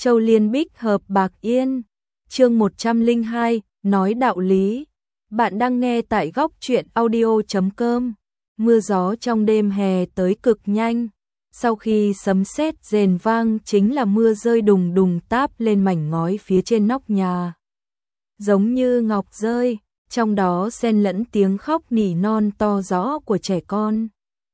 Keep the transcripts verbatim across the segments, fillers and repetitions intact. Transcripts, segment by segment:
Châu Liên Bích hợp bạc yên. Chương một trăm lẻ hai, nói đạo lý. Bạn đang nghe tại góc truyện audio chấm com. Mưa gió trong đêm hè tới cực nhanh. Sau khi sấm sét rền vang chính là mưa rơi đùng đùng táp lên mảnh ngói phía trên nóc nhà. Giống như ngọc rơi, trong đó xen lẫn tiếng khóc nỉ non to rõ của trẻ con.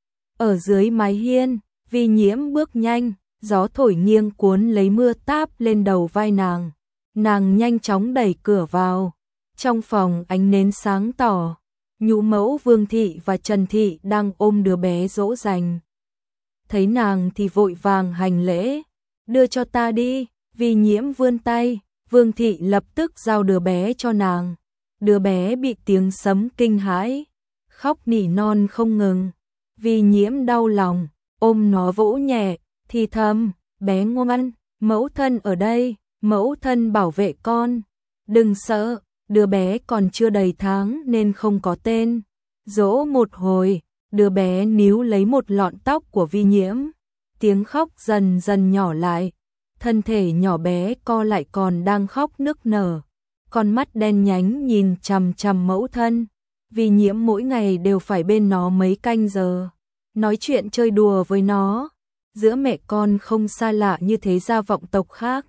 Ở dưới mái hiên, Vi Nhiễm bước nhanh, gió thổi nghiêng cuốn lấy mưa táp lên đầu vai nàng. Nàng nhanh chóng đẩy cửa vào. Trong phòng ánh nến sáng tỏ, nhũ mẫu Vương Thị và Trần Thị đang ôm đứa bé dỗ dành. Thấy nàng thì vội vàng hành lễ, đưa cho ta đi. Vi Nhiễm vươn tay, Vương Thị lập tức giao đứa bé cho nàng. Đứa bé bị tiếng sấm kinh hãi, khóc nỉ non không ngừng. Vi Nhiễm đau lòng, ôm nó vỗ nhẹ, thì thầm, bé ngoan, mẫu thân ở đây, mẫu thân bảo vệ con. Đừng sợ, đứa bé còn chưa đầy tháng nên không có tên. Dỗ một hồi, đứa bé níu lấy một lọn tóc của Vi Nhiễm. Tiếng khóc dần dần nhỏ lại, thân thể nhỏ bé co lại còn đang khóc nức nở. Con mắt đen nhánh nhìn chằm chằm mẫu thân. Vi Nhiễm mỗi ngày đều phải bên nó mấy canh giờ, nói chuyện chơi đùa với nó. Giữa mẹ con không xa lạ như thế gia vọng tộc khác,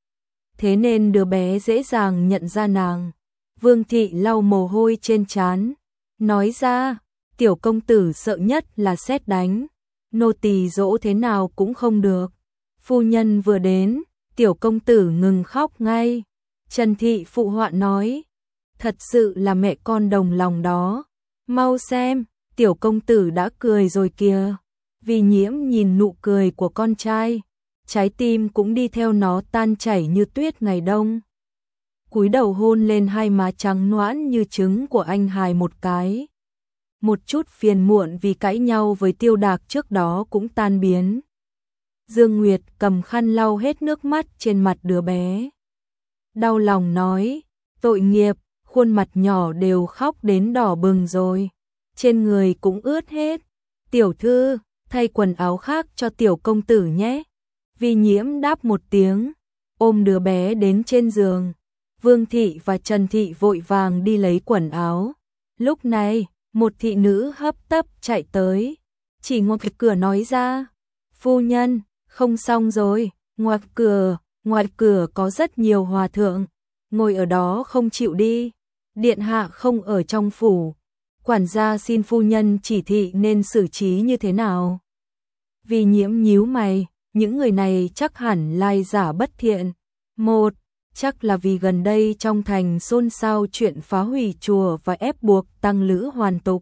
thế nên đứa bé dễ dàng nhận ra nàng. Vương Thị lau mồ hôi trên trán, nói ra, tiểu công tử sợ nhất là sét đánh, nô tỳ dỗ thế nào cũng không được. Phu nhân vừa đến, tiểu công tử ngừng khóc ngay. Trần Thị phụ họa nói, thật sự là mẹ con đồng lòng đó. Mau xem, tiểu công tử đã cười rồi kìa. Vi Nhiễm nhìn nụ cười của con trai, trái tim cũng đi theo nó tan chảy như tuyết ngày đông. Cúi đầu hôn lên hai má trắng nõn như trứng của anh hài một cái. Một chút phiền muộn vì cãi nhau với Tiêu Đạc trước đó cũng tan biến. Dương Nguyệt cầm khăn lau hết nước mắt trên mặt đứa bé. Đau lòng nói, tội nghiệp, khuôn mặt nhỏ đều khóc đến đỏ bừng rồi. Trên người cũng ướt hết. Tiểu thư, thay quần áo khác cho tiểu công tử nhé. Vi Nhiễm đáp một tiếng, ôm đứa bé đến trên giường. Vương Thị và Trần Thị vội vàng đi lấy quần áo. Lúc này, một thị nữ hấp tấp chạy tới, chỉ ngoài cửa nói ra, phu nhân, không xong rồi, ngoài cửa, ngoài cửa có rất nhiều hòa thượng, ngồi ở đó không chịu đi. Điện hạ không ở trong phủ, quản gia xin phu nhân chỉ thị nên xử trí như thế nào. Vi Nhiễm nhíu mày, những người này chắc hẳn lai giả bất thiện. Một, chắc là vì gần đây trong thành xôn xao chuyện phá hủy chùa và ép buộc tăng lữ hoàn tục.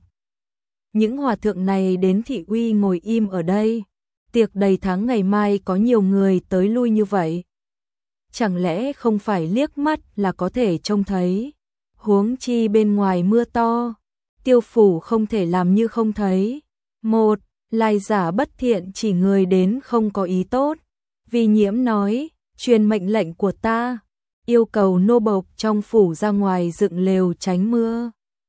Những hòa thượng này đến thị uy ngồi im ở đây. Tiệc đầy tháng ngày mai có nhiều người tới lui như vậy, chẳng lẽ không phải liếc mắt là có thể trông thấy. Huống chi bên ngoài mưa to, Tiêu phủ không thể làm như không thấy. Một, lai giả bất thiện chỉ người đến không có ý tốt. Vi Nhiễm nói, truyền mệnh lệnh của ta, yêu cầu nô bộc trong phủ ra ngoài dựng lều tránh mưa.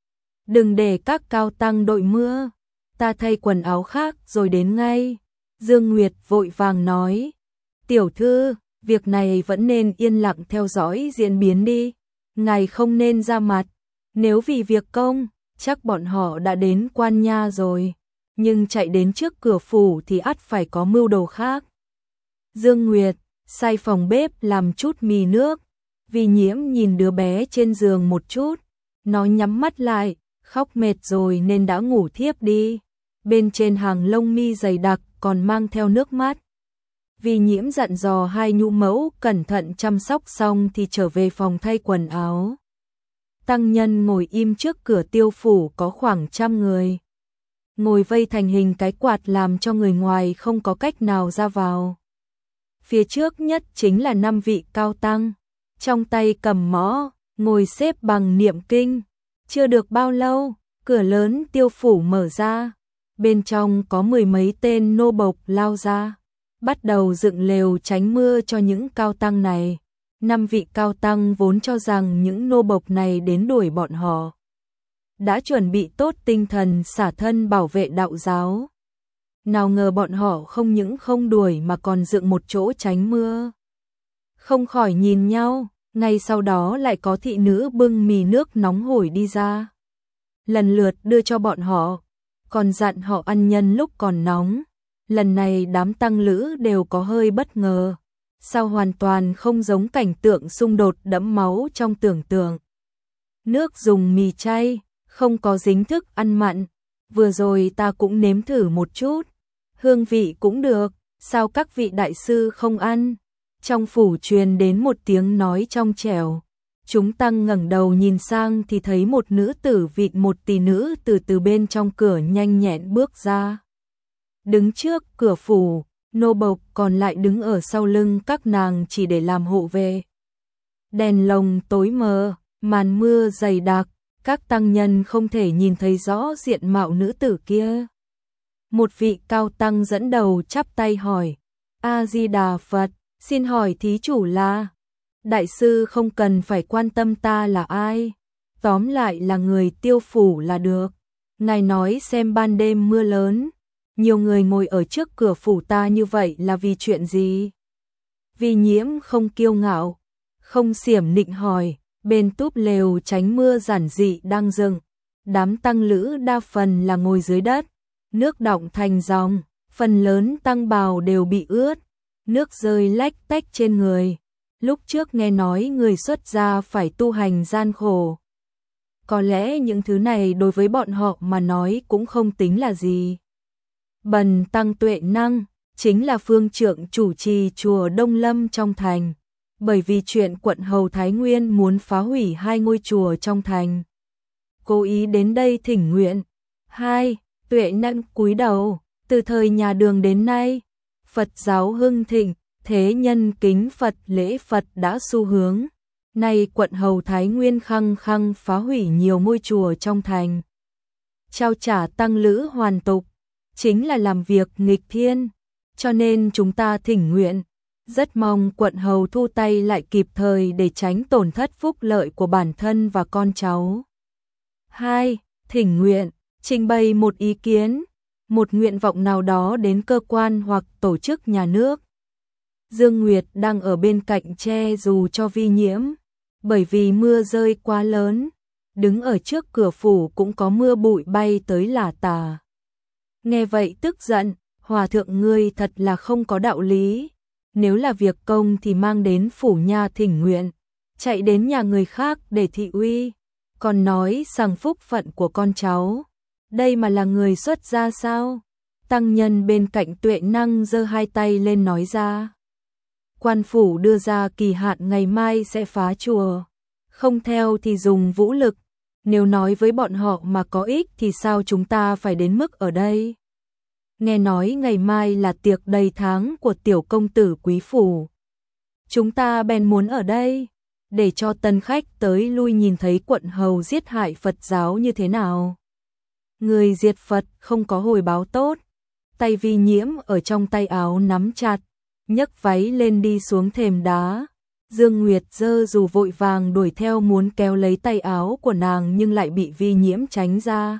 Đừng để các cao tăng đội mưa, ta thay quần áo khác rồi đến ngay. Dương Nguyệt vội vàng nói, tiểu thư, việc này vẫn nên yên lặng theo dõi diễn biến đi. Ngài không nên ra mặt, nếu vì việc công, chắc bọn họ đã đến Quan Nha rồi. Nhưng chạy đến trước cửa phủ thì ắt phải có mưu đồ khác. Dương Nguyệt, sai phòng bếp làm chút mì nước. Vi Nhiễm nhìn đứa bé trên giường một chút, nó nhắm mắt lại, khóc mệt rồi nên đã ngủ thiếp đi. Bên trên hàng lông mi dày đặc còn mang theo nước mắt. Vi Nhiễm dặn dò hai nhũ mẫu cẩn thận chăm sóc xong thì trở về phòng thay quần áo. Tăng nhân ngồi im trước cửa Tiêu phủ có khoảng trăm người, ngồi vây thành hình cái quạt làm cho người ngoài không có cách nào ra vào. Phía trước nhất chính là năm vị cao tăng, trong tay cầm mõ, ngồi xếp bằng niệm kinh. Chưa được bao lâu, cửa lớn Tiêu phủ mở ra, bên trong có mười mấy tên nô bộc lao ra, bắt đầu dựng lều tránh mưa cho những cao tăng này. Năm vị cao tăng vốn cho rằng những nô bộc này đến đuổi bọn họ, đã chuẩn bị tốt tinh thần xả thân bảo vệ đạo giáo. Nào ngờ bọn họ không những không đuổi mà còn dựng một chỗ tránh mưa. không khỏi nhìn nhau, ngay sau đó lại có thị nữ bưng mì nước nóng hổi đi ra. Lần lượt đưa cho bọn họ, còn dặn họ ăn nhân lúc còn nóng. Lần này đám tăng lữ đều có hơi bất ngờ, sao hoàn toàn không giống cảnh tượng xung đột đẫm máu trong tưởng tượng. Nước dùng mì chay, không có dính thức ăn mặn, vừa rồi ta cũng nếm thử một chút, hương vị cũng được, sao các vị đại sư không ăn? Trong phủ truyền đến một tiếng nói trong trẻo. Chúng tăng ngẩng đầu nhìn sang thì thấy một nữ tử vịn một tỷ nữ từ từ bên trong cửa nhanh nhẹn bước ra. Đứng trước cửa phủ, nô bộc còn lại đứng ở sau lưng các nàng chỉ để làm hộ vệ. Đèn lồng tối mờ, màn mưa dày đặc, các tăng nhân không thể nhìn thấy rõ diện mạo nữ tử kia. Một vị cao tăng dẫn đầu chắp tay hỏi, A-di-đà Phật, xin hỏi thí chủ là? Đại sư không cần phải quan tâm ta là ai, tóm lại là người Tiêu phủ là được. Ngài nói xem ban đêm mưa lớn, nhiều người ngồi ở trước cửa phủ ta như vậy là vì chuyện gì? Vi Nhiễm không kiêu ngạo, không xiểm nịnh hỏi, bên túp lều tránh mưa giản dị đang dựng, đám tăng lữ đa phần là ngồi dưới đất, nước đọng thành dòng, phần lớn tăng bào đều bị ướt, nước rơi lách tách trên người. Lúc trước nghe nói người xuất gia phải tu hành gian khổ. Có lẽ những thứ này đối với bọn họ mà nói cũng không tính là gì. Bần tăng Tuệ Năng chính là phương trượng chủ trì chùa Đông Lâm trong thành, bởi vì chuyện quận hầu Thái Nguyên muốn phá hủy hai ngôi chùa trong thành, cố ý đến đây thỉnh nguyện. Hai, Tuệ Năng cúi đầu, từ thời nhà Đường đến nay, Phật giáo hưng thịnh, thế nhân kính Phật lễ Phật đã xu hướng. Nay quận hầu Thái Nguyên khăng khăng phá hủy nhiều ngôi chùa trong thành, trao trả tăng lữ hoàn tục, chính là làm việc nghịch thiên, cho nên chúng ta thỉnh nguyện, rất mong quận hầu thu tay lại kịp thời để tránh tổn thất phúc lợi của bản thân và con cháu. Hai, thỉnh nguyện, trình bày một ý kiến, một nguyện vọng nào đó đến cơ quan hoặc tổ chức nhà nước. Dương Nguyệt đang ở bên cạnh che dù cho Vi Nhiễm, bởi vì mưa rơi quá lớn, đứng ở trước cửa phủ cũng có mưa bụi bay tới lả tả. Nghe vậy tức giận, hòa thượng ngươi thật là không có đạo lý, nếu là việc công thì mang đến phủ nha thỉnh nguyện, chạy đến nhà người khác để thị uy, còn nói rằng phúc phận của con cháu, đây mà là người xuất gia sao? Tăng nhân bên cạnh Tuệ Năng giơ hai tay lên nói ra. Quan phủ đưa ra kỳ hạn ngày mai sẽ phá chùa, không theo thì dùng vũ lực, nếu nói với bọn họ mà có ích thì sao chúng ta phải đến mức ở đây? Nghe nói ngày mai là tiệc đầy tháng của tiểu công tử quý phủ, chúng ta bèn muốn ở đây, để cho tân khách tới lui nhìn thấy quận hầu giết hại Phật giáo như thế nào. Người diệt Phật không có hồi báo tốt, tay Vi Nhiễm ở trong tay áo nắm chặt, nhấc váy lên đi xuống thềm đá. Dương Nguyệt giơ dù vội vàng đuổi theo muốn kéo lấy tay áo của nàng nhưng lại bị Vi Nhiễm tránh ra.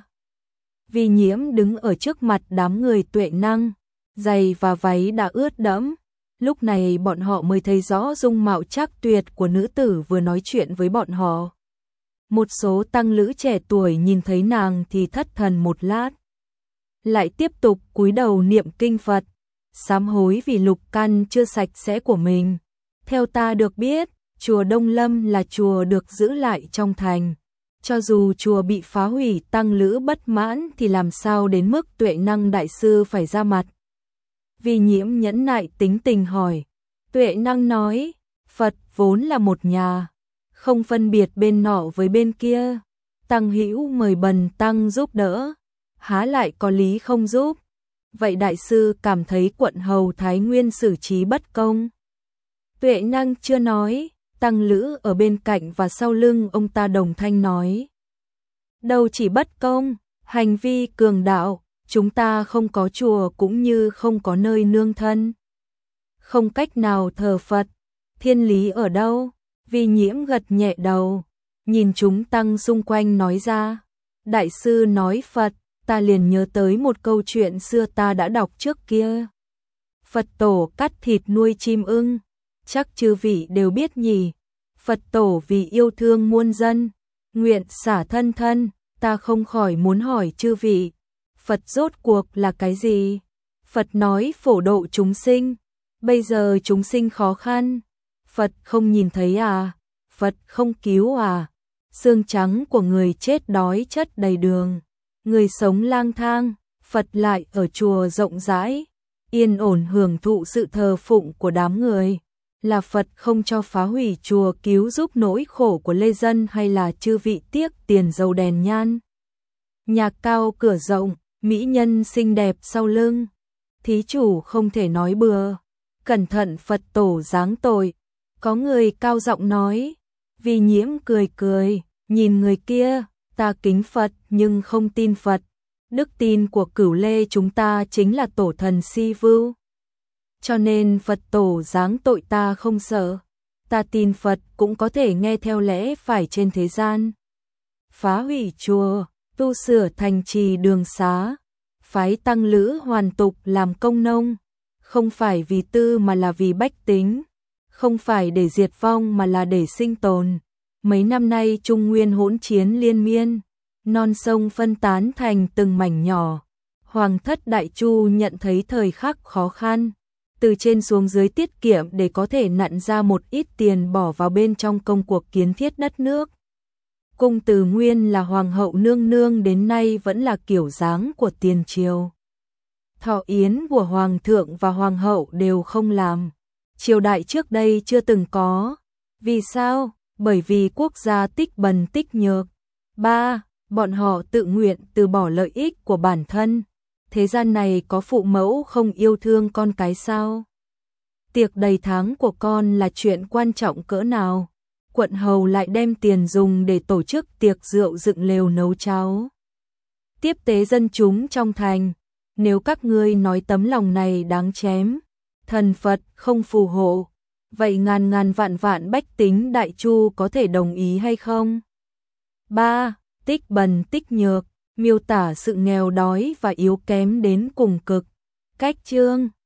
Vi Nhiễm đứng ở trước mặt đám người Tuệ Năng, giày và váy đã ướt đẫm. Lúc này bọn họ mới thấy rõ dung mạo trác tuyệt của nữ tử vừa nói chuyện với bọn họ. Một số tăng lữ trẻ tuổi nhìn thấy nàng thì thất thần một lát, lại tiếp tục cúi đầu niệm kinh Phật, sám hối vì lục căn chưa sạch sẽ của mình. Theo ta được biết, chùa Đông Lâm là chùa được giữ lại trong thành. Cho dù chùa bị phá hủy tăng lữ bất mãn thì làm sao đến mức Tuệ Năng đại sư phải ra mặt. Vi Nhiễm nhẫn nại tính tình hỏi. Tuệ Năng nói, Phật vốn là một nhà, không phân biệt bên nọ với bên kia. Tăng hữu mời bần tăng giúp đỡ, há lại có lý không giúp. Vậy đại sư cảm thấy quận hầu Thái Nguyên xử trí bất công? Tuệ Năng chưa nói, tăng lữ ở bên cạnh và sau lưng ông ta đồng thanh nói. Đâu chỉ bất công, hành vi cường đạo, chúng ta không có chùa cũng như không có nơi nương thân. Không cách nào thờ Phật, thiên lý ở đâu? Vi Nhiễm gật nhẹ đầu, nhìn chúng tăng xung quanh nói ra. Đại sư nói Phật, ta liền nhớ tới một câu chuyện xưa ta đã đọc trước kia. Phật tổ cắt thịt nuôi chim ưng, chắc chư vị đều biết nhỉ. Phật tổ vì yêu thương muôn dân, nguyện xả thân thân, ta không khỏi muốn hỏi chư vị, Phật rốt cuộc là cái gì? Phật nói phổ độ chúng sinh, bây giờ chúng sinh khó khăn, Phật không nhìn thấy à? Phật không cứu à? Xương trắng của người chết đói chất đầy đường, người sống lang thang, Phật lại ở chùa rộng rãi, yên ổn hưởng thụ sự thờ phụng của đám người. Là Phật không cho phá hủy chùa cứu giúp nỗi khổ của lê dân, hay là chư vị tiếc tiền dầu đèn nhan? Nhà cao cửa rộng, mỹ nhân xinh đẹp sau lưng, thí chủ không thể nói bừa, cẩn thận Phật tổ giáng tội. Có người cao giọng nói, vì nhiễm cười cười, nhìn người kia, ta kính Phật nhưng không tin Phật. Đức tin của Cửu Lê chúng ta chính là tổ thần si vưu. Cho nên Phật tổ giáng tội ta không sợ. Ta tin Phật cũng có thể nghe theo lẽ phải trên thế gian. Phá hủy chùa, tu sửa thành trì đường xá, phái tăng lữ hoàn tục làm công nông, không phải vì tư mà là vì bách tính, không phải để diệt vong mà là để sinh tồn. Mấy năm nay Trung Nguyên hỗn chiến liên miên, non sông phân tán thành từng mảnh nhỏ. Hoàng thất Đại Chu nhận thấy thời khắc khó khăn, từ trên xuống dưới tiết kiệm để có thể nặn ra một ít tiền bỏ vào bên trong công cuộc kiến thiết đất nước. Cung Từ Nguyên là hoàng hậu nương nương đến nay vẫn là kiểu dáng của tiền triều. Thọ yến của hoàng thượng và hoàng hậu đều không làm, triều đại trước đây chưa từng có. Vì sao? Bởi vì quốc gia tích bần tích nhược. ba. Bọn họ tự nguyện từ bỏ lợi ích của bản thân. Thế gian này có phụ mẫu không yêu thương con cái sao? Tiệc đầy tháng của con là chuyện quan trọng cỡ nào? Quận hầu lại đem tiền dùng để tổ chức tiệc rượu dựng lều nấu cháo, tiếp tế dân chúng trong thành. Nếu các ngươi nói tấm lòng này đáng chém, thần Phật không phù hộ, vậy ngàn ngàn vạn vạn bách tính Đại Chu có thể đồng ý hay không? ba. Tích bần tích nhược, miêu tả sự nghèo đói và yếu kém đến cùng cực. Cách chương